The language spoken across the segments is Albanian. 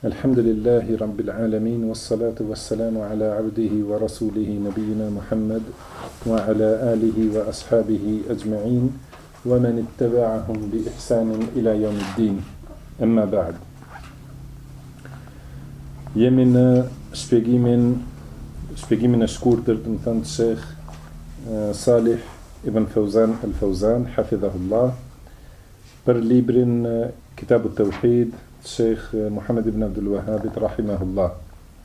Alhamdulillahi Rabbil Alamin, wassalatu wassalamu ala abdihi wa rasulihi nabiyina Muhammad wa ala alihi wa ashabihi ajma'in wa man ittaba'ahum bi ihsanin ila yawmiddin. Amma ba'd. Jemi në shpjegimin e shkurtër të më thënë të Sheikh Salih ibn Fawzan al-Fawzan, hafidhahullah, për librin Kitab al-Tawhid Sheikh Muhammad ibn Abdul Wahhabit rahimahullah.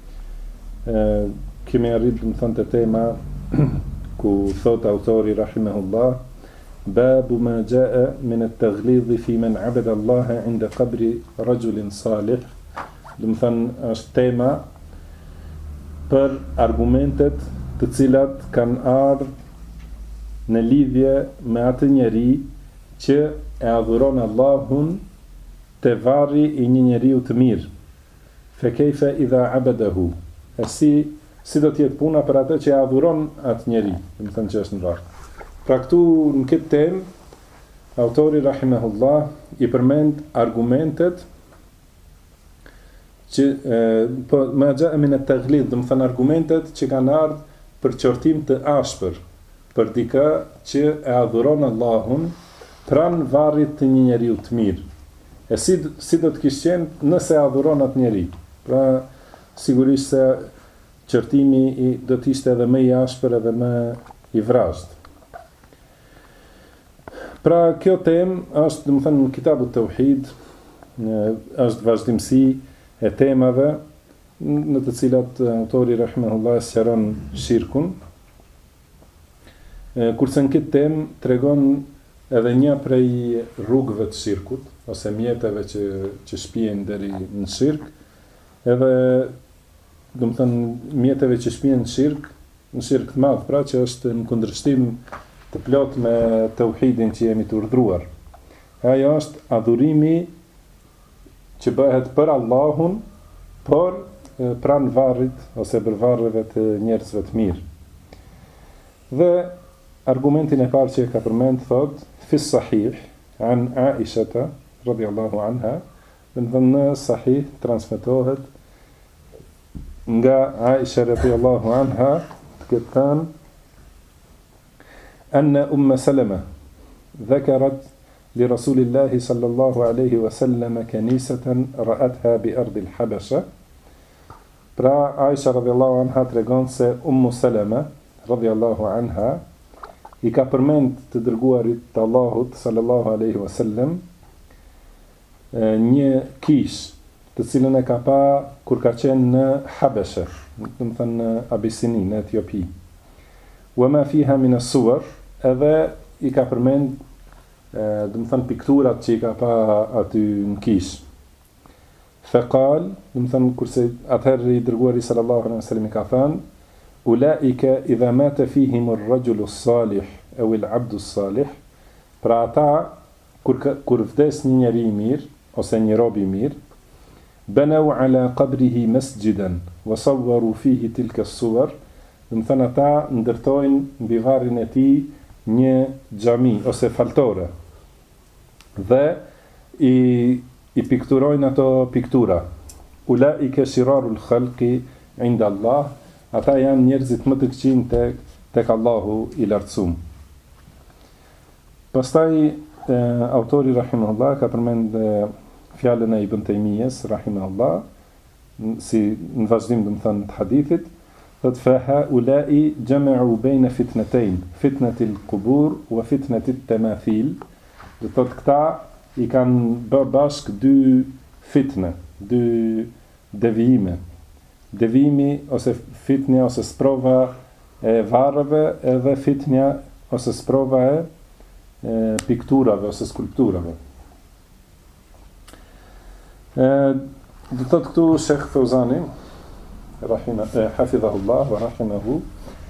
Kemi arrit më thënë të tema ku thot autori rahimahullah: Babu ma jaa min at-taghlidh fi man abada Allah 'inda qabri rajulin salih. Do të thënë është tema për argumentet të cilat kanë ardhur në lidhje me atë njeri që e adhuron Allahun te varri i një njeriu të mirë. Fe kejfe idha abadahu. E si do t'jetë puna për atë që e adhuron atë njeri, dhe më thënë që është në varë. Pra këtu në këtë temë, autori rahimahullah i përmend argumentet që ma gja e minet të ghlidh, dhe më thënë argumentet që kanë ardhë për qortim të ashpër, për dika që e adhuron Allahun pranë varrit të një njeriu të mirë. E si do të kishtë qenë nëse adhuron atë njeri. Pra, sigurisht se qërtimi do të ishte edhe më i ashpër edhe më i vrasht. Pra, kjo temë është, dhe më thënë, në Kitabu Tawhid, është vazhdimsi e temave në të cilat autori rahimahullah sqaron shirkun. Kurse në këtë temë tregon edhe një prej rrugëve të shirkut, ose mjeteve që shpihen deri në shirk, edhe, do të thënë, mjeteve që shpihen në shirk të madh, pra që është në kundërshtim të plot me tauhidin që jemi të urdhëruar. Ajo është adhurimi që bëhet për Allahun, por pranë varrit ose për varreve të njerëzve të mirë. Dhe argumentin e parë që e ka përmend thot: fi sahih an Aishata radhiyallahu anha, në sahih transmetohet nga Aisha radhiyallahu anha që thënë: anna Salama dhakarat li Rasulillahi sallallahu alaihi wasallam kanisatan ra'atha bi ardi al-Habasha. Pra Aisha radhiyallahu anha tregon se Salama radhiyallahu anha i ka përmend të dërguarit të Allahut sallallahu alaihi wasallam një kish të cilën e ka pa kur ka qenë në Habeshe, do të thënë në Abisini, në Etiopi. Wa ma fiha min as-suwar, edhe i ka përmend do të thënë pikturat që i ka pa aty në kish. Fa qal, do të thënë kurse atëherë i dërguari sallallahu alaihi wasallam i ka thënë: Ulaika idha mata fihim ar-rajulu as-salih aw al-'abdu as-salih. Pra ata kur vdes një njeri i mirë ose një rob i mirë, banau ala qabrihi masjidan wa sawwaru fihi tilka as-suwar. Do të thënë ata ndërtojnë mbi varrin e tij një xhami ose faltore. Dhe i pikturojnë ato piktura. Ulaika shirarul khalqi inda Allah. Ata janë njerëzit më të këqinj tek Allahu i lartësuar. Pastaj autori rahimahullah ka përmend fjalën e Ibn Taymiyes rahimahullah, si në vazhdim do të thënë të hadithit, thotë: fa haula'i jama'u bayna fitnatayn, fitnatil qubur wa fitnatit tamathil. Do thotë këta i kanë bërë bashk dy fitne, dy devijime. Devimi ose fitnja ose sprova e varreve, edhe fitnja ose sprova e pikturave ose skulpturave. Do thot këtu Sheikh Fawzani hafidhahullah wa rahimahu,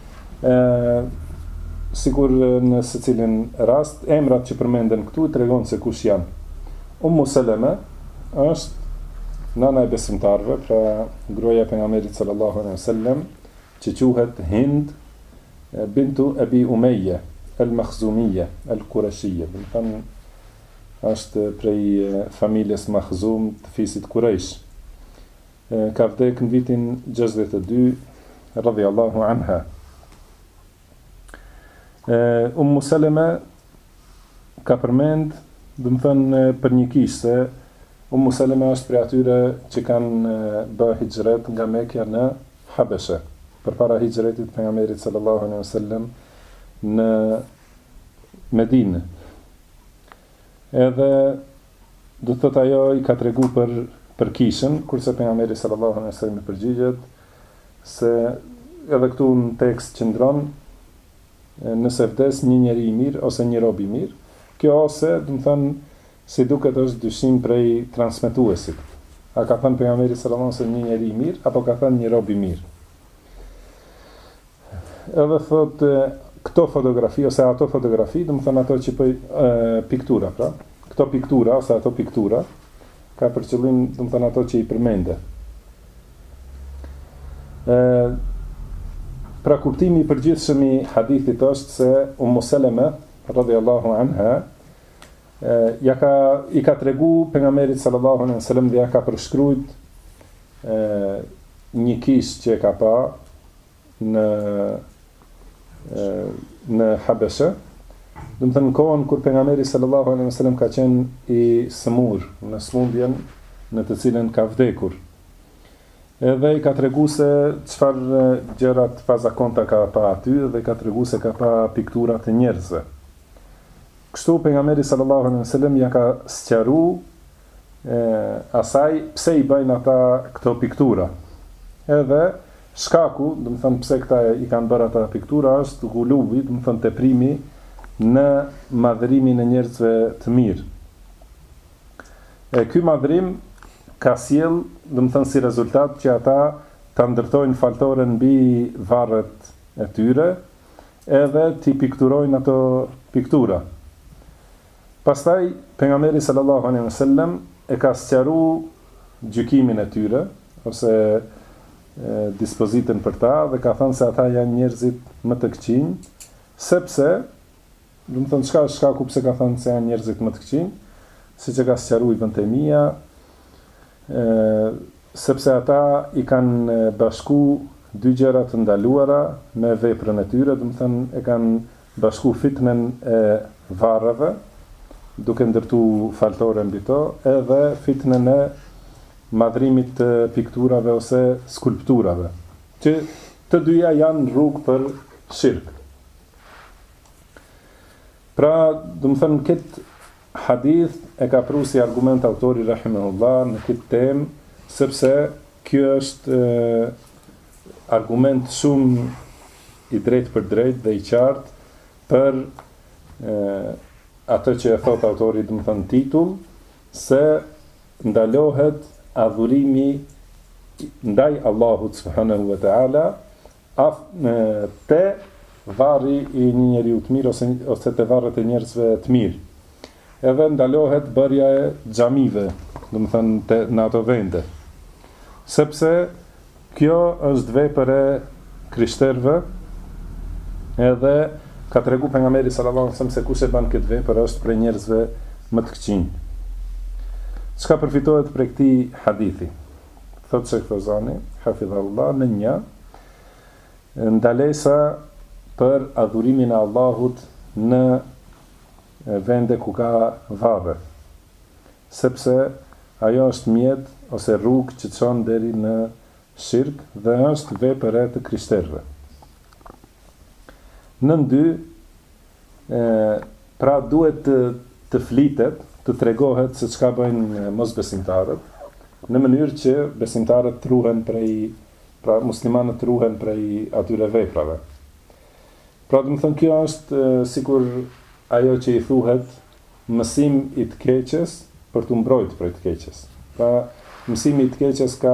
sikur në secilin rast emrat që përmenden këtu tregon se kush janë. Salama është nana e besimtarve, pra gruaja e pejgamberit sallallahu alaihi wasallam, që quhet Hind bintu Abi Umayya al-Makhzumiyya al-Qurashiyya. Do të thënë është prej familjes Makhzum të fisit Quraysh. ka vdek në vitin 62 radhiyallahu anha. Salama ka përmend, do të thënë për një kishë se Salama është prej atyre që kanë bërë hijret nga Mekja në Habeshe, përpara hijretit pejgamberit sallallahu alaihi wasallam në Medinë. Edhe do të thotë ajo i ka tregu për kishën, kurse pejgamberi sallallahu alaihi wasallam i përgjigjet se edhe këtu në tekst qëndron nëse vdes një njeri i mirë ose një rob i mirë. Kjo ose, do të thënë, si duket është dyshim prej transmetuesit. A ka thënë pejgamberi sallallahu alaihi wasallam një njeri i mirë apo ka thënë një rob i mirë? Edhe thotë këto fotografi ose ato fotografi, do të thënë ato që piktura, pra. Këto piktura ose ato piktura ka për qëllim, do të thënë ato që i përmende. Pra kuptimi i përgjithshëm i hadithit është se Salama radhiyallahu anha i ka tregu pejgamberit sallallahu alaihi wasallam dhe ja ka përshkruajt një kishë që ka pa në Habeshe, do të thënë kohën kur pejgamberi sallallahu alaihi wasallam ka qenë i sëmur në smundjen në të cilën ka vdekur. Edhe i ka tregu se çfarë gjërat pazakonta ka pa aty dhe i ka tregu se ka pa piktura të njerëzve. Kështu pejgamberi sallallahu alaihi wasallam ja ka sqaruar asaj pse i bëjnë ata këto piktura. Edhe shkaku, do të thënë pse këta i kanë bërë ata piktura është gulubi, do të thënë teprimi në madhërimin e njerëzve të mirë. Ky madhërim ka sjell, do të thënë si rezultat që ata ta ndërtojnë faltoren mbi varret e tyre, edhe t'i pikturojnë ato piktura. Pastaj pejgamberi sallallahu alaihi wasallam e ka sqaruar gjykimin e tyre ose dispozitën për ta dhe ka thënë se ata janë njerëzit më të këqinj, sepse, do të thënë çka është shkaku pse ka thënë se janë njerëzit më të këqinj, siç e ka sqaruar Ibn Taymija, sepse ata i kanë bashku dy gjëra të ndaluara me veprën e tyre, do të thënë e kanë bashku fitnën e varreve, duke ndërtu faltore mbi to, edhe fitnën e madhrimit të pikturave ose skulpturave, që të dyja janë rrugë për shirk. Pra, do të thënë këtë hadith e ka pru si argument autori rahimahullah në këtë temë, sepse kjo është argument shumë i drejt për drejt dhe i qartë për atë që e thot autori, do të thënë titull, se ndalohet adhurimi ndaj Allahut subhanahu wa taala te varri i një njeriu të mirë ose te varret e njerëzve të mirë. Edhe ndalohet bërja e xhamive, do të thënë në ato vende. Sepse kjo është vepër e krishterëve, edhe ka tregu pejgamberi sallallahu alajhi wasallam se kush e bën këtë vepër është prej njerëzve më të këqinj. Çka përfitohet prej këtij hadithi? Thotë Sheikh Fawzani, hafidhahullah, në një ndalesa për adhurimin e Allahut në vende ku ka varre, sepse ajo është mjet ose rrugë që çon deri në shirk dhe është vepër e të krishterëve. Nën dy, pra duhet të flitet, të tregohet se çka bëjnë mosbesimtarët, në mënyrë që besimtarët truhen pra muslimanët truhen prej atyre veprave. Pra do të thënë kjo është sikur ajo që i thuhet mësim i të keqes për të mbrojtur prej të keqes. Pra mësimi i të keqes ka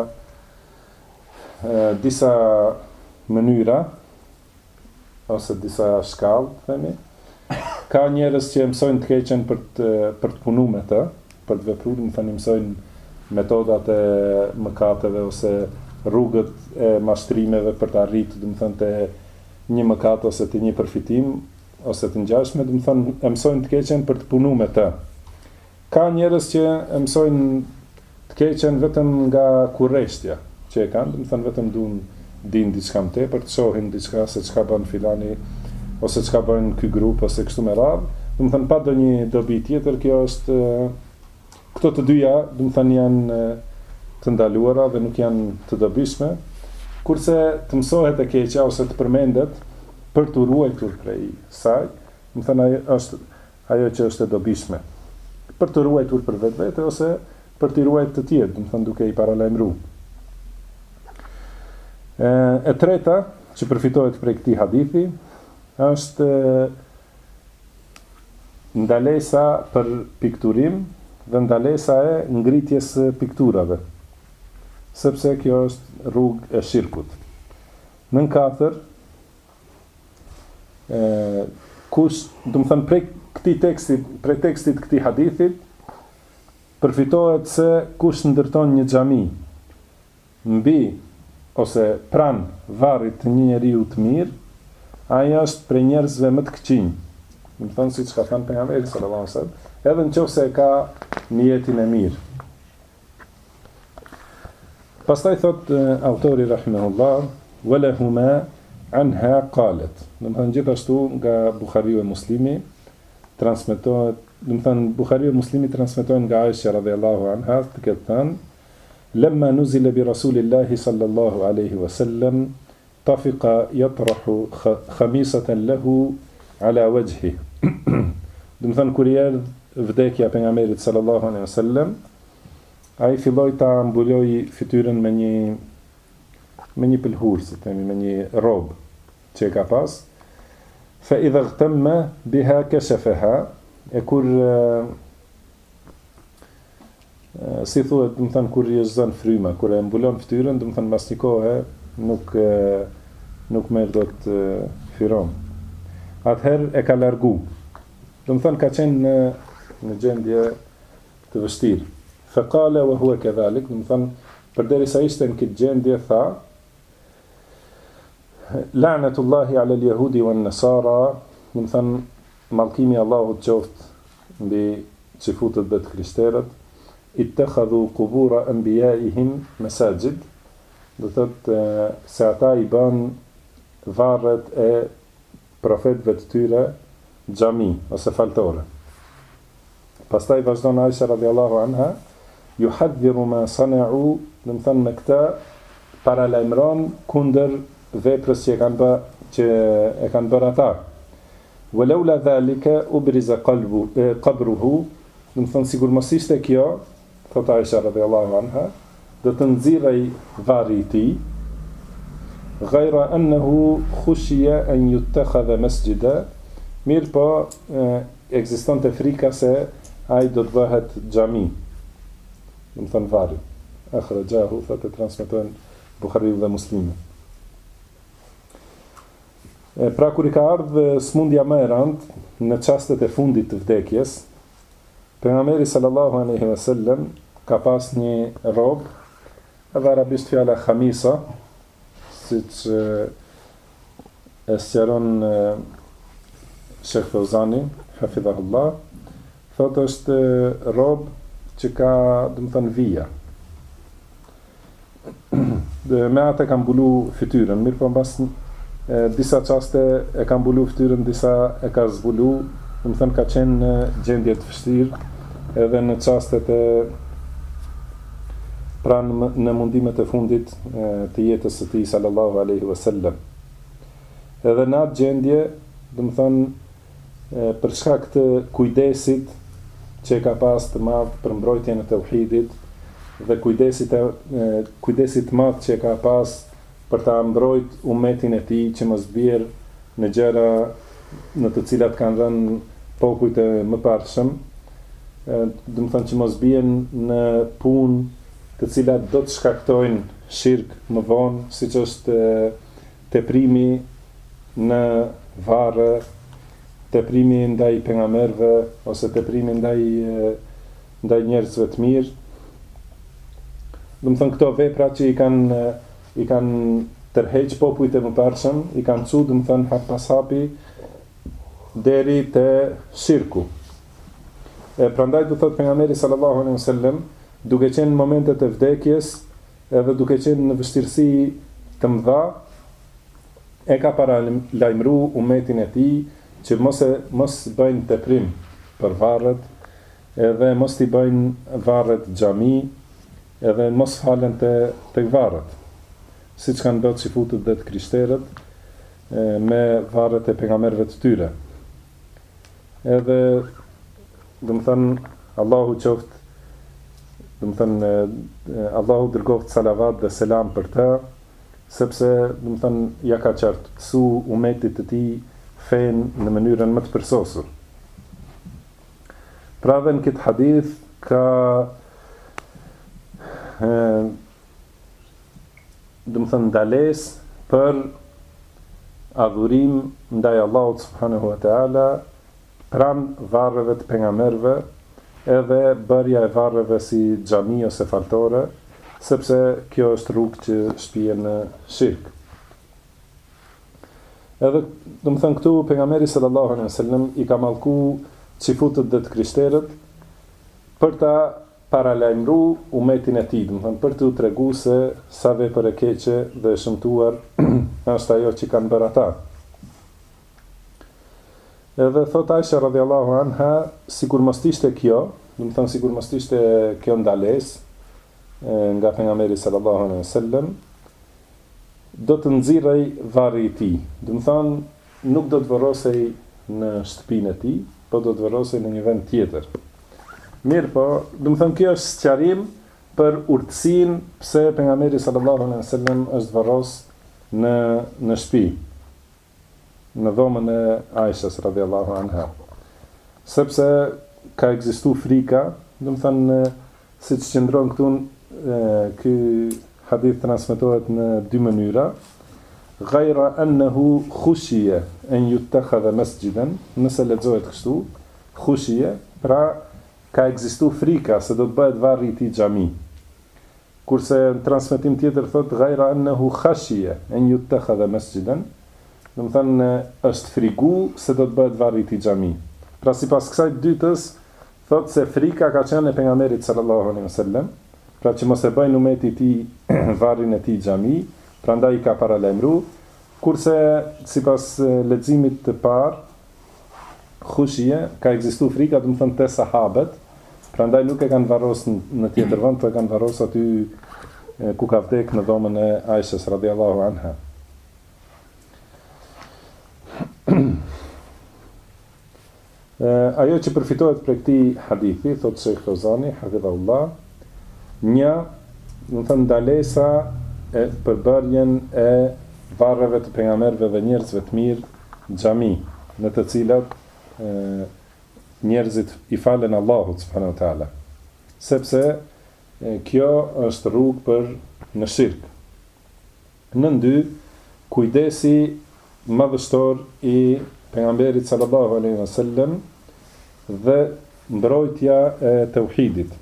disa mënyra ose disa shkallë, themi. Ka njerëz që mësojnë të keqen për të punuar me të, për të vepruar, do të thënë mësojnë metodat e mëkateve ose rrugët e mashtrimeve për të arritur, do të thënë te një mëkat ose të një përfitim ose të ngjashme, do të thënë mësojnë të keqen për të punuar me të. Ka njerëz që mësojnë të keqen vetëm nga kurreshtja që e kanë, do të thënë vetëm din diçka më tepër, të shohin diçka se çka bën filani ose çka bën ky grup ose kështu me radhë. Do të thënë pa ndonjë dobi tjetër, kjo është këto të dyja, do të thënë janë të ndaluara dhe nuk janë të dobishme, kurse të mësohet e keqja ose të përmendet për të ruajtur prej saj, do të thënë ajo që është e dobishme, për të ruajtur për vetvete ose për të ruajtur të tjerë, do të thënë duke i paralajmëruar. E treta që përfitohet prej këtij hadithi është ndalesa për pikturim dhe ndalesa e ngritjes së pikturave, sepse kjo është rrugë e shirkut. Nën katër, kush, do të thënë prej tekstit këtij hadithit përfitohet se kush ndërton një xhami mbi ose pran varrit të një njeriu të mirë, ai është prej njerëzve më të këqinj. Do të thënë siç ka thënë pejgamberi sallallahu alajhi wasallam, edhe nëse e ka niyetin e mirë. Pastaj thot autori rahimahullah, walahuma anha qalet. Do të thënë gjithashtu nga Buhariu e Muslimi transmetohet, do të thënë Buhariu e Muslimi transmetojnë nga Aisha radhiyallahu anha të ketë thënë: "Lamma nuzila bi Rasulillahi sallallahu alaihi wasallam, tafiqa yatrahu khamisatan lahu ala wajhi." Do të thënë kur i erdhi vdekja e pejgamberit sallallahu alaihi wasallam, ai filloi ta mbuloi fytyrën me një pëlhur, si themi, me një rrobë që e ka pas. Fa idha ihtamma biha kashafaha, e kur si thuhet, do të thënë kur i zon fryma, kur e mbulon fytyrën, do të thënë mbas një kohe nuk merr dot fyron. Atëherë e ka largu. Do të thënë ka qenë në gjendje të vështirë. Fa qala wa huwa kadhalik, do të thënë përderisa ishte në këtë gjendje tha: "La'natullahi 'ala al-yahudi wan-nasara", do të thënë mallkimi i Allahut qoftë mbi çifutët dhe të krishterët, ittakhadhu qubura anbiya'ihim masajid, do thotë se ata i bën varret e profetëve të tyre xhami ose faltore. Pastaj vazhdon Aisha radhiyallahu anha, yuhadhiru ma sana'u, do të thënë me këtë paralajmëron kundër veprës që e kanë bërë ata. Walaula dhalika ubriza qabruhu, do të thënë sigur mos ishte kjo, thot Aisha radhiyallahu anha, do të nxirrej varri i tij, ghayra annahu khushiya an yuttakhadha masjida, mirë po ekzistonte frika se ai do të bëhet xhami, do të thënë varri. Akhrajahu, thotë transmetojnë Buhariu dhe Muslimi. Pra kur i ka ardhur smundja më e rëndë në çastet e fundit të vdekjes, pejgamberi sallallahu alaihi wasallam ka pas një rrobë, edhe arabisht fjala khamisa, siç e sqaron Sheikh Fawzani hafidhahullah, thotë është rrobë që ka, do të thënë, vija. Me atë ka mbulu fytyrën, mirë po mbas disa qaste e ka mbulu fytyrën, disa e ka zbulu, do të thënë ka qenë në gjendje të vështirë, edhe në qastet e pranë në mundimet e fundit të jetës së tij sallallahu alaihi wasallam. Edhe në atë gjendje, do të thënë për shkak të kujdesit që ka pas të madh për mbrojtjen e tauhidit dhe kujdesit të madh që ka pas për ta mbrojt umetin e tij që mos bjerë në gjëra në të cilat kanë rënë popujt e mëparshëm, do të thënë që mos bien në punë të cilat do të shkaktojnë shirk më vonë, siç është teprimi në varre, teprimi ndaj pejgamberëve ose teprimi ndaj njerëzve të mirë. Do të thënë këto vepra që i kanë tërheq popujt e mëparshëm, i kanë çu, do të thënë hap pas hapi deri te shirku. Prandaj do thotë pejgamberi sallallahu alaihi wasallam, duke qenë në momentet e vdekjes, edhe duke qenë në vështirësi të mëdha, e ka paralajmëru umetin e tij që mos bëjnë teprim për varret, edhe mos t'i bëjnë varret xhami, edhe mos falen te varret, siç kanë bërë xifutët dhe të krishterët me varret e pejgamberëve të tyre. Edhe Allahu qoftë, Allahu dërgoft salavat dhe selam për të, sepse ja ka qartësu umetit të tij fen në mënyrën më të përsosur. Pra dhe në këtë hadith ka ndales për adhurim ndaj Allahut subhanahu wa taala pranë varreve të pejgamberëve, edhe bërja e varreve si xhami ose faltore, sepse kjo është rrugë që shpije në shirk. Edhe këtu pejgamberi sallallahu alaihi wasallam i ka mallku xifutët dhe të krishterët për ta paralajmëru umetin e tij, për t'u treguar se sa vepër e keqe dhe e shëmtuar është ajo që kanë bërë ata. Edhe thot Aisha radhiyallahu anha, sikur mos ishte kjo, sikur mos ishte kjo ndalesë nga pejgamberi sallallahu alaihi wasallam, do të nxirrej varri i tij. Nuk do të varrosej në shtëpinë e tij, po do të varrosej në një vend tjetër. Mirë po, kjo është sqarim për urtësinë pse pejgamberi sallallahu alaihi wasallam është varros në shtëpi, në dhomën e Aishas radhiyallahu anha. Sepse ka ekzistuar frika, siç qëndron këtu, ky hadith transmetohet në dy mënyra. Ghayra annahu khushiya an yuttakhadha masjidan, nëse lexohet kështu, khushiya, pra ka ekzistuar frika se do të bëhet varri i tij xhami. Kurse në transmetim tjetër thot ghayra annahu khashiya an yuttakhadha masjidan, është frigu se do të bëhet varri i tij xhami. Pra sipas kësaj dytës, thot se frika ka qenë e pejgamberit sallallahu alaihi wasallam, pra që mos e bëjnë umeti i tij varrin e tij xhami, prandaj i ka paralajmëru, kurse sipas leximit të parë, khushie ka ekzistuar frika, te sahabët, prandaj nuk e kanë varros në tjetër vend, po e kanë varros aty ku ka vdek në dhomën e Aishës radhiyallahu anha. Ajo që përfitohet për këtij hadithi, thot Sheikh Fawzani hafidhahullah, ndalesa e përbërjen e varreve të pejgamberëve dhe njerëzve të mirë xhami, në të cilat njerëzit i falen Allahut subhanahu wa taala. Sepse kjo është rrugë për në shirk. Në dy, kujdesi madhështor i pejgamberit sallallahu alaihi wasallam dhe mbrojtja e tauhidit.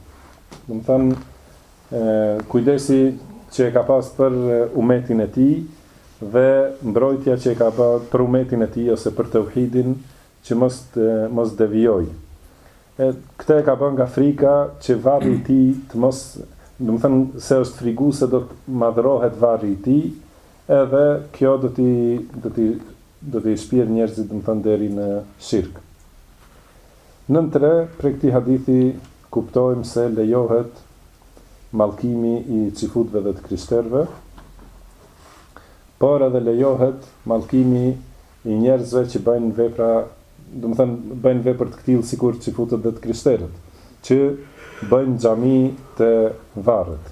Kujdesi që e ka pas për umetin e tij dhe mbrojtja që e ka pas për umetin e tij ose për tauhidin që mos devijoj. Këtë e ka bën nga frika që varri i tij të mos, se është frigu se do të madhrohet varri i tij, edhe kjo do t'i shpirë njerëzit deri në shirk. Nën 3, për këtij hadithi kuptojmë se lejohet mallkimi i xifutëve dhe të krishterëve, por edhe lejohet mallkimi i njerëzve që bëjnë vepra, bëjnë vepër të këtillë sikur xifutët dhe të krishterët, që bëjnë xhami të varret.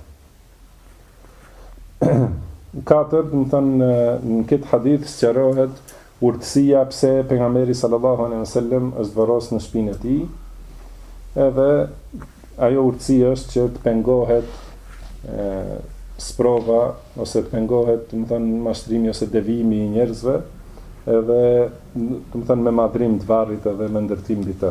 4, në këtë hadith sqarohet urtësia pse pejgamberi sallallahu alaihi wasallam është varros në shtëpinë e tij, edhe ajo urtësi është që të pengohet sprova ose të pengohet, mashtrimi ose devijimi i njerëzve, edhe me madhrim të varrit edhe me ndërtim të.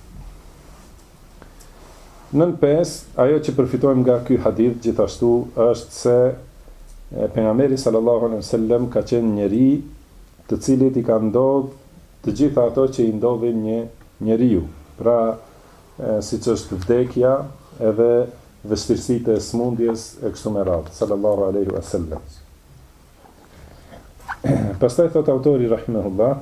Nën 5, ajo që përfitojmë nga ky hadith gjithashtu është se pejgamberi sallallahu alaihi wasallam ka qenë njeri të cilit i ka ndodhur të gjitha ato që i ndodhin një njeriu. Pra, siç është vdekja, edhe vështirësitë e smundjes e kështu me radhë, sallallahu alaihi wasallam. Pastaj thot autori rahimahullah,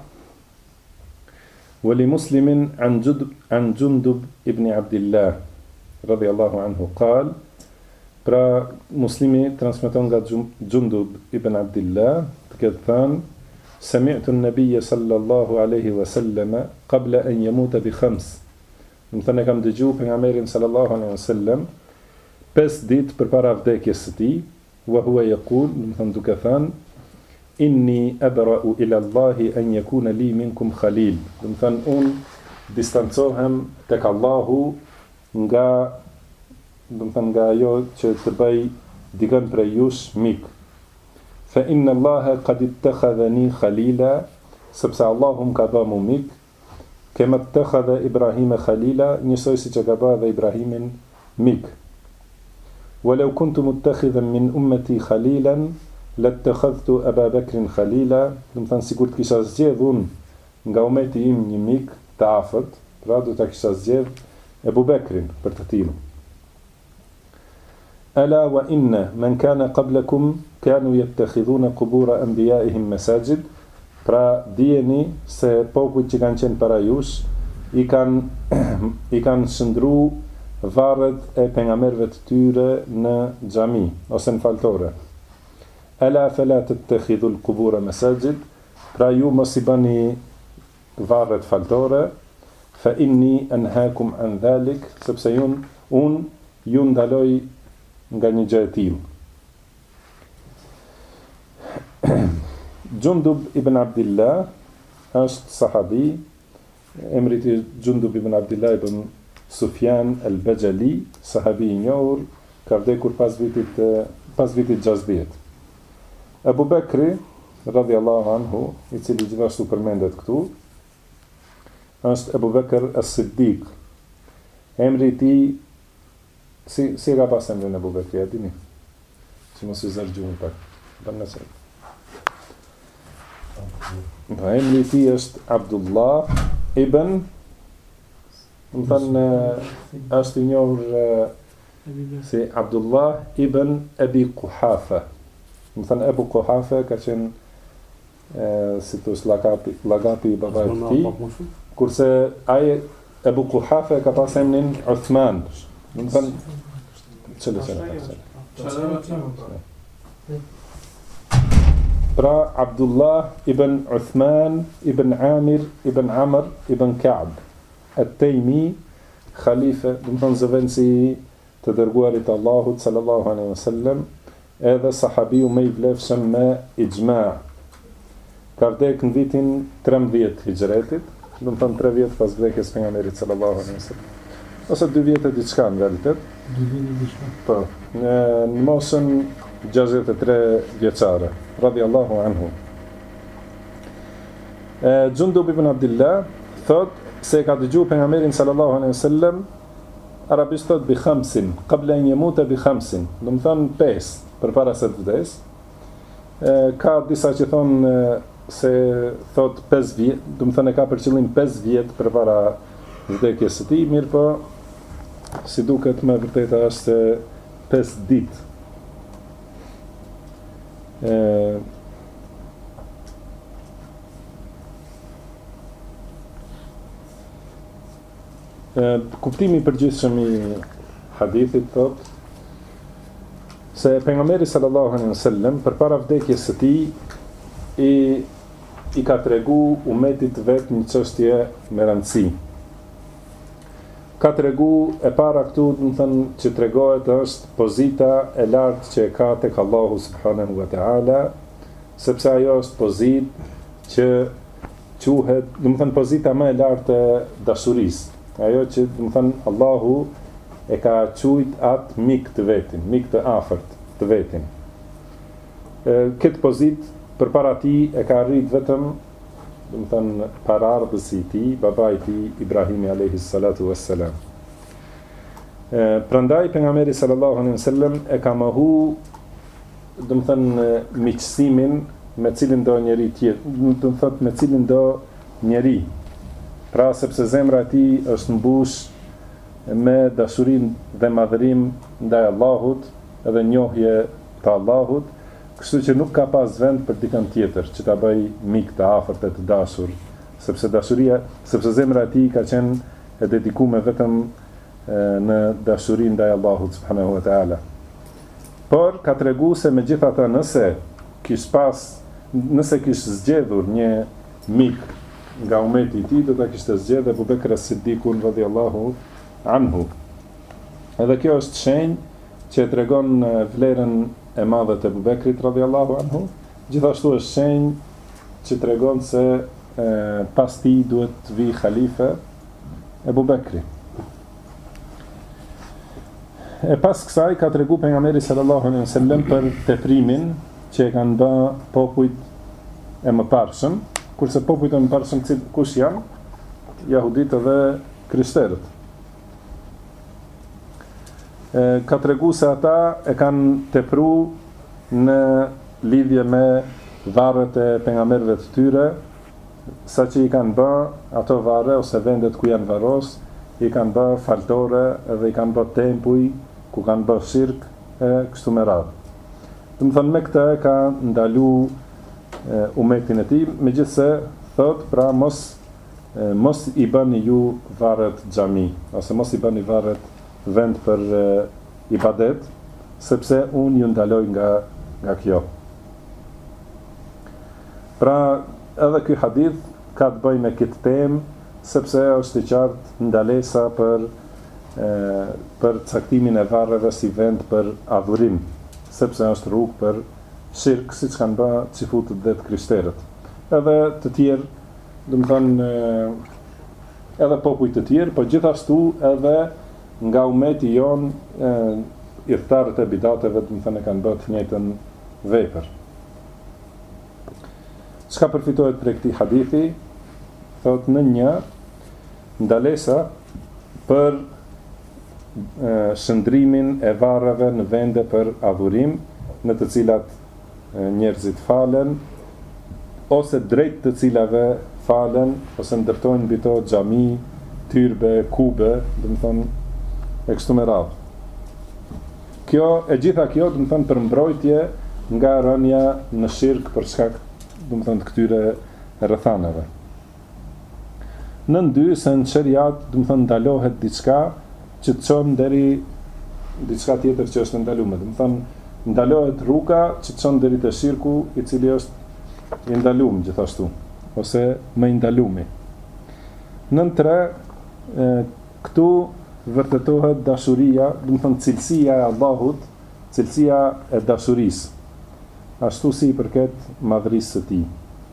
wali muslimin an Jundub ibn Abdillah radhiyallahu anhu qal, pra muslimi transmeton nga Jundub ibn Abdillah, të ketë thënë, sami'tu an-nabiyya sallallahu alaihi wasallam qabla an yamuta bi khams. Do të thënë kam dëgjuar pejgamberin sallallahu alaihi wasallam 5 ditë përpara vdekjes së tij, wa huwa yaqul, do të thënë duke thënë, inni abra'u ila Allahi an yakuna li minkum khalil. Do të thënë unë distancohem tek Allahu nga, do të thënë nga ajo që të bëj dikën prej jush mik. Fa inna Allaha qad ittakhadhani khalila, sepse Allahu më ka bërë mu mik, kema ittakhadha Ibrahima khalila, njësoj si që ka bërë dhe Ibrahimin mik. Walau kuntu muttakhidhan min ummati khalilan lattakhadhtu Aba Bakrin khalila, do të thënë sikur të kisha zgjedh unë nga ummeti im një mik të afërt, pra do ta kisha zgjedh Abu Bakrin për të tillë. Ala wa inna man kana qablakum kanu yattakhidhuna qubur anbiya'ihim masajid, pra dijeni se popujt që kanë qenë para jush i kanë shndru varret e pejgamberëve të tyre në xhami ose në faltore. Ala fala tattakhidhul qubur masajid, pra ju mos i bani varret faltore, fa inni anhaakum an dhalik, sepse unë ju ndaloj nga një gjë e tillë. Jundub ibn Abdillah është sahabi, emri i Jundub ibn Abdillah ibn Sufjan al-Bajali, sahabi i njohur, ka vdekur pas vitit 60. Abu Bakri radhiyallahu anhu, i cili gjithashtu përmendet këtu, është Abu Bakr as-Siddiq. Emri i tij si ka pas emrin Abu Bakri, a dini? Që mos i zërgjumi pak. Bënë nëse. Emri i tij është Abdullah ibn, më thënë, është i njohur si Abdullah ibn Abi Quhafa. Më thënë Abu Quhafa ka qenë si të është lagapi i babait të tij, kurse ai Abu Quhafa ka pas emrin Uthman. Më thënë pra Abdullah ibn Uthman ibn Amir ibn Amr ibn Ka'b at-Taymi, khalife, do të thonë zëvendësi të dërguarit Allahut sallallahu alaihi wasallam, edhe sahabiu më i vlefshëm me ijma. Ka vdekur në vitin 13 hijretit, do të thonë 3 vjet pas vdekjes së pejgamberit sallallahu alaihi wasallam. Ose 2 vjet e diçka në realitet. 2 vjet e diçka. Po, në moshën 63 vjeçare, radhiyallahu anhu. Jundub ibn Abdillah thot se ka dëgjuar pejgamberin sallallahu alaihi wasallam arabisht thot bi khamsin qabla an yamuta bi khamsin, do të thonë 5 përpara se të vdes. Ka disa që thonë se thot 5 vjet, do të thonë ka për qëllim 5 vjet përpara vdekjes së tij, mirë po si duket më vërteta është se 5 ditë. Kuptimi i përgjithshëm i hadithit thot se pejgamberi sallallahu alaihi wasallam përpara vdekjes së tij i ka tregu umetit vet një çështje me rëndësi. Ka tregu e para këtu, do të thënë që tregohet është pozita e lartë që e ka tek Allahu subhanahu wa taala, sepse ajo është pozitë që quhet, do të thënë pozita më e lartë e dashurisë. Ajo që, do të thënë, Allahu e ka quajt atë mik të vetin, mik të afërt të vetin. Këtë pozitë përpara tij e ka arrit vetëm, do të thënë, paraardhësi i tij, babai i tij Ibrahimi alayhi salatu wassalam. Prandaj pejgamberi sallallahu alaihi wasallam e ka mohu, do të thënë, miqësimin me cilin do njeri tjetër, do të thotë me cilin do njeri. Pra sepse zemra e tij është mbush me dashurinë dhe madhërim ndaj Allahut edhe njohje të Allahut, kështu që nuk ka pas vend për dikën tjetër që ta bëj mik të afërt e të dashur, sepse zemra e tij ka qenë e dedikuar vetëm në dashurinë ndaj Allahut subhanahu wa taala. Por ka treguar se megjithatë nëse kish zgjedhur një mik nga umeti i tij, do ta kishte zgjedhur Abu Bekr as-Siddiqun radhiyallahu anhu. Edhe kjo është shenjë që tregon vlerën e madhe të Abu Bekrit radhiyallahu anhu, gjithashtu është shenjë që tregon se pas tij duhet të vi halife Abu Bekri. E pas kësaj ka tregu pejgamberi sallallahu alaihi wasallam për teprimin që e kanë bë popujt e mëparshëm, kurse popujt e mëparshëm kush janë? Jahudit dhe krishterët. Ka tregu se ata e kanë tepru në lidhje me varret e pejgamberëve të tyre, sa që i kanë bë ato varre ose vendet ku janë varros, i kanë bë faltore edhe i kanë bë tempuj ku kanë bë shirk e kështu me radhë. Dëmë thënë me këta ka ndalu umetin e tij, megjithse thot pra mos i bëni ju varret xhami, ose mos i bëni varret vend për ibadet, sepse unë ju ndaloj nga kjo. Pra edhe ky hadith ka të bëjë me këtë temë, sepse është i qartë ndalesa për caktimin e varreve si vend për adhurim, sepse është rrugë për shirk, siç kanë bërë xifutët dhe të krishterët. Edhe të tjerë, domethënë edhe popujt të tjerë, por gjithashtu edhe nga umeti jon irtarët e bidateve, domethënë kanë bërë të njëjtën vepër. Çka përfitohet prej këtij hadithi? Thot në një ndalesa për shëndrimin e varreve në vende për adhurim, në të cilat njerëzit falen, ose drejt të cilave falen, ose ndërtojnë mbi to xhami, tyrbe, kube, domethënë e kështu me radhë. E gjitha kjo, domethënë për mbrojtje nga rënja në shirk për shkak, domethënë të këtyre rrethanave. Në dy se në shariat, domethënë ndalohet diçka që të çon deri diçka tjetër që është ndaluar. Domethënë ndalohet rruga që të çon deri te shirku, i cili është i ndaluar gjithashtu, ose më i ndaluar. Në tre, këtu vërtetohet dashuria, domethënë cilësia e Allahut, cilësia e dashurisë, ashtu si i përket madhërisë së tij.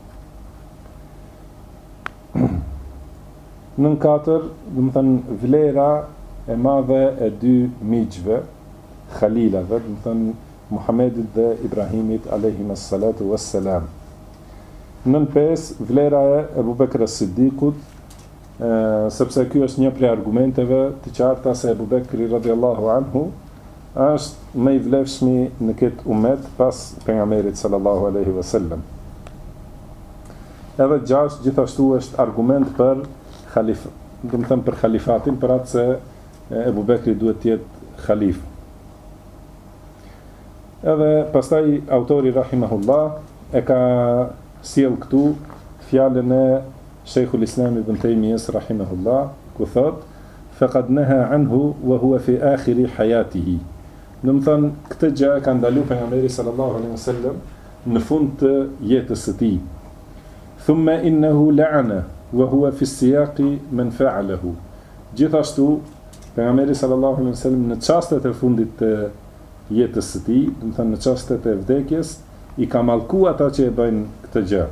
Në katër, domethënë vlera e madhe e dy miqve, khalilave, domethënë Muhamedit dhe Ibrahimit alayhimus salatu wassalam. Në pesë, vlera e Abu Bekr as-Siddiqut, sepse ky është një prej argumenteve të qarta se Abu Bekri radhiyallahu anhu është më i vlefshmi në këtë umet pas pejgamberit sallallahu alaihi wasallam. Edhe gjithashtu është argument për domethënë për khalifatin, për atë se Abu Bekri duhet të jetë khalif. Edhe pastaj autori rahimahullah e ka sjell këtu fjalën e Sheikhul Islam Ibn Taymiyes rahimahullah, ku thot: "Faqad naha anhu wa huwa fi akhir hayatihi." Domethënë këtë gjë ka ndaluar pejgamberi sallallahu alaihi wasallam në fund të jetës së tij. Thumma innahu la'ana wa huwa fi siyaqi man fa'alahu. Gjithashtu pejgamberi sallallahu alaihi wasallam në çastet e fundit të jetës së tij, domethënë në çastet e vdekjes, i ka mallkuar ata që e bëjnë këtë gjë.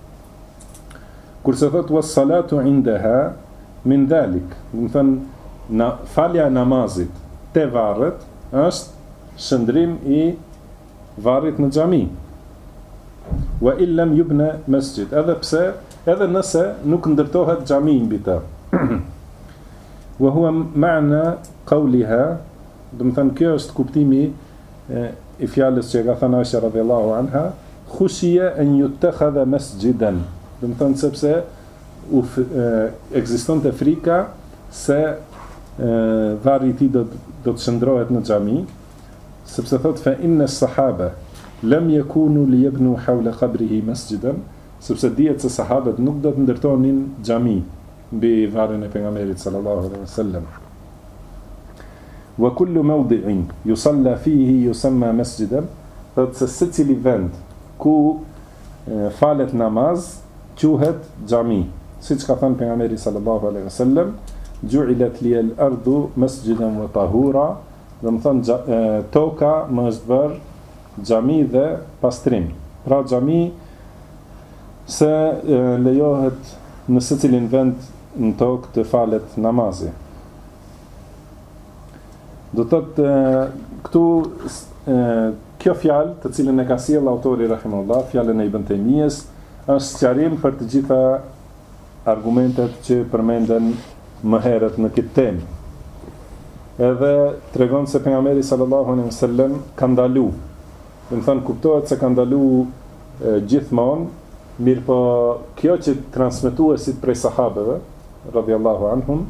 Kurse thot was salatu indaha min dhalik, domethënë falja e namazit te varret është shëndrim i varrit në xhami. Wa illam yubna masjid, edhe nëse nuk ndërtohet xhami mbi të. Wa huwa ma'na qawliha, domethënë kjo është kuptimi i fjalës që ka thënë Aisha radhiyallahu anha, khushiya an yuttakhadha masjidan. Domethënë sepse ekzistonte frika se varri I tij do të shndrohet në xhami, sepse thot fa inna as-sahaba lam yakunu liyabnu hawla qabrihi masjidan, sepse dihet se sahabët nuk do të ndërtonin xhami mbi varrin e pejgamberit sallallahu alaihi wasallam. Wa kullu mawdi'in yusalla fihi yusamma masjidan, thot se secili vend ku falet namaz quhet xhami, siç ka thënë pejgamberi sallallahu alaihi wasallam, ju'ilat li al-ardu masjidan wa tahura, do të thonë toka më është bërë xhami dhe pastrim. Pra xhami se lejohet në secilin vend në tokë të falet namazi. Do të thotë këtu kjo fjalë, të cilën e ka sjellë autori rahimahullah, fjalën e Ibn Taymiyes, është sqarim për të gjitha argumentet që përmenden më herët në këtë temë. Edhe tregon se pejgamberi sallallahu alaihi wasallam ka ndalu. Do të thonë kuptohet se ka ndalu gjithmonë, mirë po kjo që transmetuesit prej sahabeve radhiyallahu anhum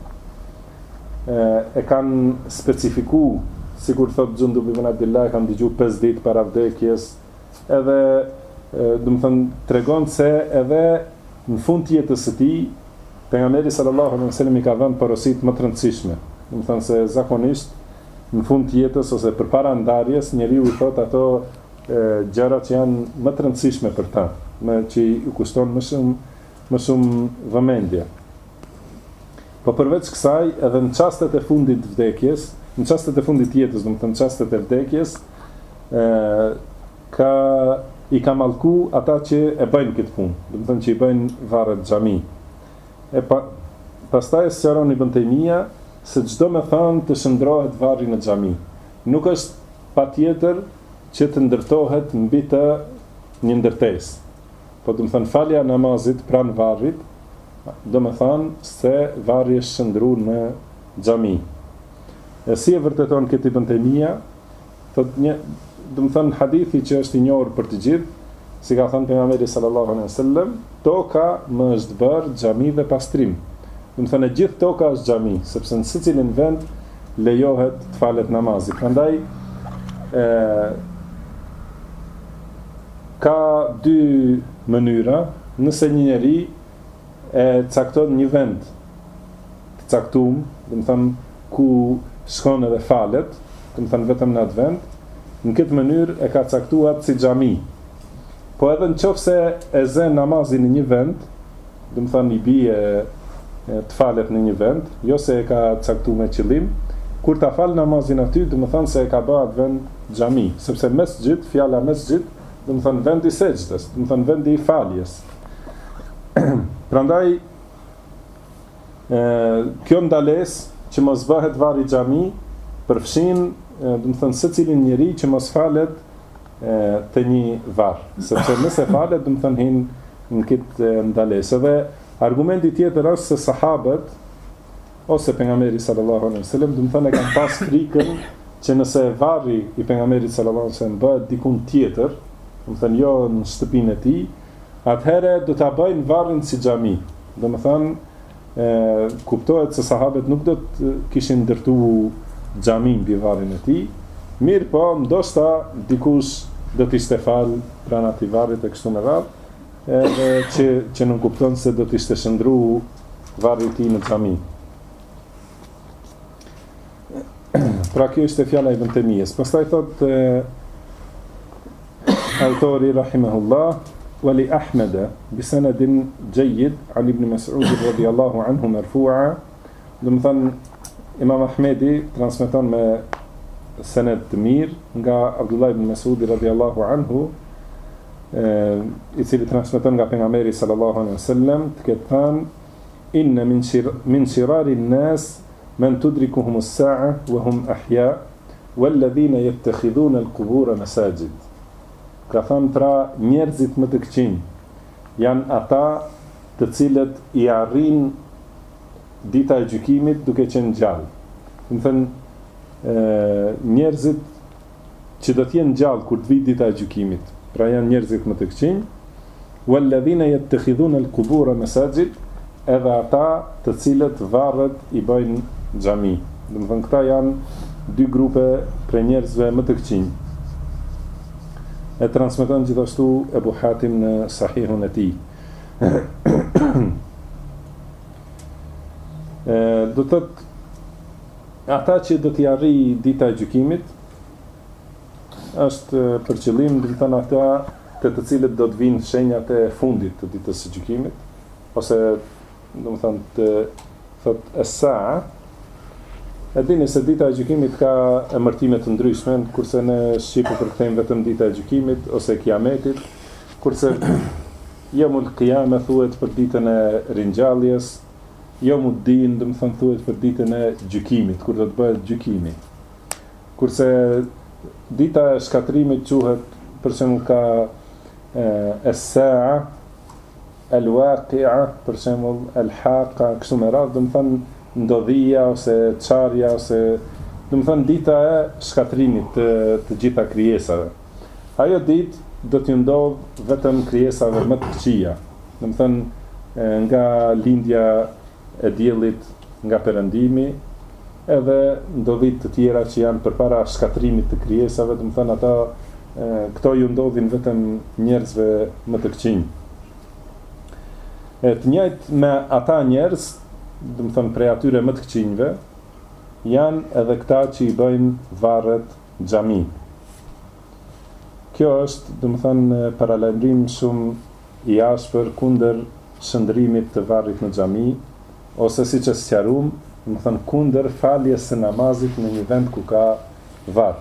e kanë specifiku, sikur thot Xundub ibn Abdullah, kanë dëgjuar 5 ditë para vdekjes, edhe do të thonë tregon se edhe në fund të jetës së tij pejgamberi sallallahu alaihi wasallam I ka dhënë porositë më të rëndësishme. Do të thonë se zakonisht në fund të jetës ose përpara ndarjes njeriu I thot ato gjëra që janë më të rëndësishme për ta, që I kushton më shumë vëmendje. Po përveç kësaj, edhe në çastet e fundit të vdekjes, në çastet e fundit të jetës, do të thonë çastet e vdekjes, I ka mallku ata që e bëjnë këtë punë, do të thonë që I bëjnë varret xhami. Pastaj sqaron Ibn Taymija se çdo me thënë të shndrohet varri në xhami. Nuk është patjetër që të ndërtohet mbi të një ndërtesë. Po do të thonë falja e namazit pranë varrit, do me thënë se varri është shndruar në xhami. E si e vërteton këtë Ibn Taymija, thot një, do të thënë hadithi që është I njohur për të gjithë, si ka thënë pejgamberi sallallahu alaihi wasallam, toka më është bërë xhami dhe pastrim. Do të thënë e gjithë toka është xhami, sepse në secilin vend lejohet të falet namazi. Prandaj ka dy mënyra, nëse një njeri e cakton një vend të caktuar, do të thënë ku shkon edhe falet, do të thënë vetëm në atë vend, në këtë mënyrë e ka caktuar si xhami. Po edhe nëse e zën namazin në një vend, do të thënë I bie të falet në një vend, jo se e ka caktuar me qëllim, kur ta fal namazin aty, do të thënë se e ka bërë atë vend xhami, sepse mesxhit, fjala mesxhit, do të thënë vendi I sejdës, do të thënë vendi I faljes. Prandaj kjo ndalesë që mos bëhet varri xhami përfshin, do të thënë secilin njeri që mos falet të një varr, sepse nëse falet, do të thënë hin në këtë ndalesë. Dhe argumenti tjetër është se sahabët ose pejgamberi sallallahu alaihi wasallam, do të thënë kanë pas frikën që nëse varri I pejgamberit sallallahu alaihi wasallam bëhet dikun tjetër, do të thënë jo në shtëpinë e tij, atëherë do ta bëjnë varrin si xhami. Do të thënë kuptohet se sahabët nuk do të kishin ndërtuar xhami mbi varrin e tij, mirë po ndoshta dikush do të ishte fal pranë atij varrit e kështu me radhë, edhe që nuk kupton se do të ishte shndruar varri I tij në xhami. Pra kjo ishte fjala e Ibn Taymiyes. Pastaj thot autori rahimahullah, wali Ahmed bisanadin jayyid an Ibn Mas'ud radiyallahu anhu marfu'a, do të thënë Imam Ahmedi transmeton me sened të mirë nga Abdullah ibn Mas'ud radiyallahu anhu, I cili transmeton nga pejgamberi sallallahu alaihi wasallam, të ketë thënë inna min shirari an-nas man tudrikuhum as-sa'a wa hum ahya walladhina yattakhidhuna al-qubur masajid. Ka thënë pra njerëzit më të këqij janë ata të cilët I arrin dita e gjykimit duke qenë gjallë. Do të thënë njerëzit që do të jenë gjallë kur të vijë dita e gjykimit, pra janë njerëzit më të këqij, walladhina yattakhidhuna al-qubur masajid, edhe ata të cilët varret I bëjnë xhami. Domethënë këta janë dy grupe prej njerëzve më të këqinj. E transmeton gjithashtu Ebu Hatim në Sahihun e tij. Do të ata që do t'i arrijë dita e gjykimit është për qëllim, do të thënë ata të cilët do të vinë shenjat e fundit të ditës së gjykimit, ose do të thënë të thot es-saa. E dini se dita e gjykimit ka emërtime të ndryshme, kurse në shqip u përkthejmë vetëm dita e gjykimit ose kiametit, kurse Yawmul Qiyama thuhet për ditën e ringjalljes, Yawmuddin do të thënë thuhet për ditën e gjykimit, kur do të bëhet gjykimi. Kurse dita e shkatrimit quhet, për shembull, ka es-saa, al-waqi'a, për shembull al-haqa, kështu me radhë, do të thënë ndodhia ose çarja ose do të thënë dita e shkatrimit të gjitha krijesave. Ajo ditë do t'ju ndodh vetëm krijesave më të këqija. Do të thënë nga lindja e diellit nga perëndimi, edhe ndodhit të tjera që janë përpara shkatrimit të krijesave, do të thënë ata këto ju ndodhin vetëm njerëzve më të këqinj. Të njëjtë me ata njerëz, do të thënë prej atyre më të këqinjve, janë edhe këta që i bëjnë varret xhami. Kjo është, do të thënë, paralajmërim shumë i ashpër kundër shndrimit të varrit në xhami, ose siç e sqaruam, do të thënë kundër faljes së namazit në një vend ku ka varr.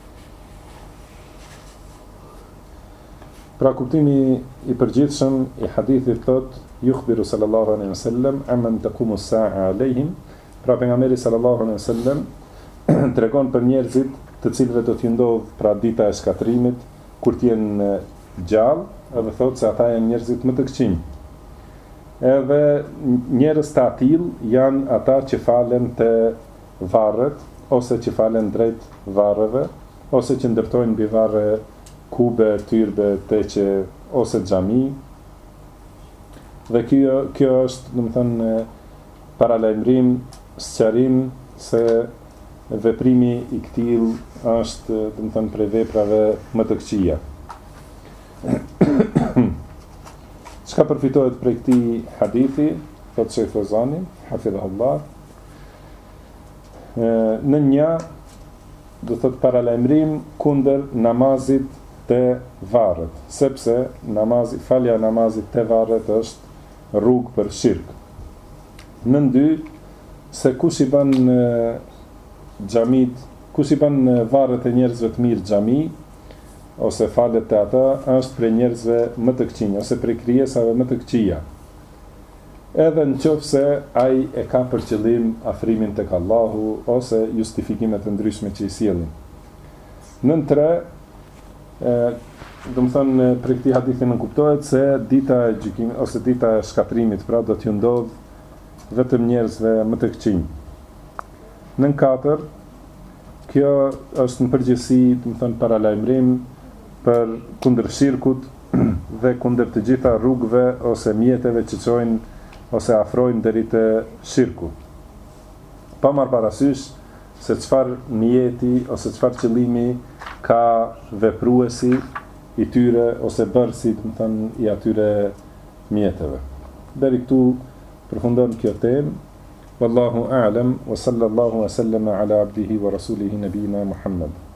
Pra kuptimi i përgjithshëm i hadithit thotë yukhbiru sallallahu alaihi wasallam amman taqumu as-sa'a alayhim. Pra pejgamberi sallallahu alaihi wasallam tregon për njerëzit të cilëve do t'ju ndodh pra dita e shkatrimit kur të jenë gjallë, edhe thotë se ata janë njerëzit më të këqinj. Edhe njerëz të atill janë ata që falen te varret, ose që falen drejt varreve, ose që ndërtojnë mbi varre kube, tyrbe, teqe ose xhami. Dhe kjo është, do të thënë, paralajmërim, sqarim se veprimi i këtill është, do të thënë, prej veprave më të këqija. Çka përfitohet prej këtij hadithi, thotë Sheikh Fozani, hafidhahullah, në një do thotë paralajmërim kundër namazit te varret, sepse falja e namazit te varret është rrugë për shirk. Në dy, se kush i bën xhamit, kush i bën varret e njerëzve të mirë xhami, ose falet te ata, është prej njerëzve më të këqinj, ose prej krijesave më të këqija. Edhe në qoftë se ai e ka për qëllim afrimin tek Allahu, ose justifikimet e ndryshme që i sjellin. Nën tre, do të thënë për këtë hadith në kuptohet se dita e gjykimit ose dita e shkatrimit pra do t'ju ndodh vetëm njerëzve më të këqinj. Nën katër, kjo është në përgjithësi, do të thënë paralajmërim për kundër shirkut dhe kundër të gjitha rrugëve ose mjeteve që çojnë ose afrojnë deri te shirku. Pa marrë parasysh se çfarë niyeti ose çfarë qëllimi ka vepruesi i tyre ose bërësi, do të thënë, i atyre mjeteve. Deri këtu përfundon kjo temë. Wallahu a'lam wa sallallahu wa sallama ala abdihi wa rasulihi nabina Muhammad.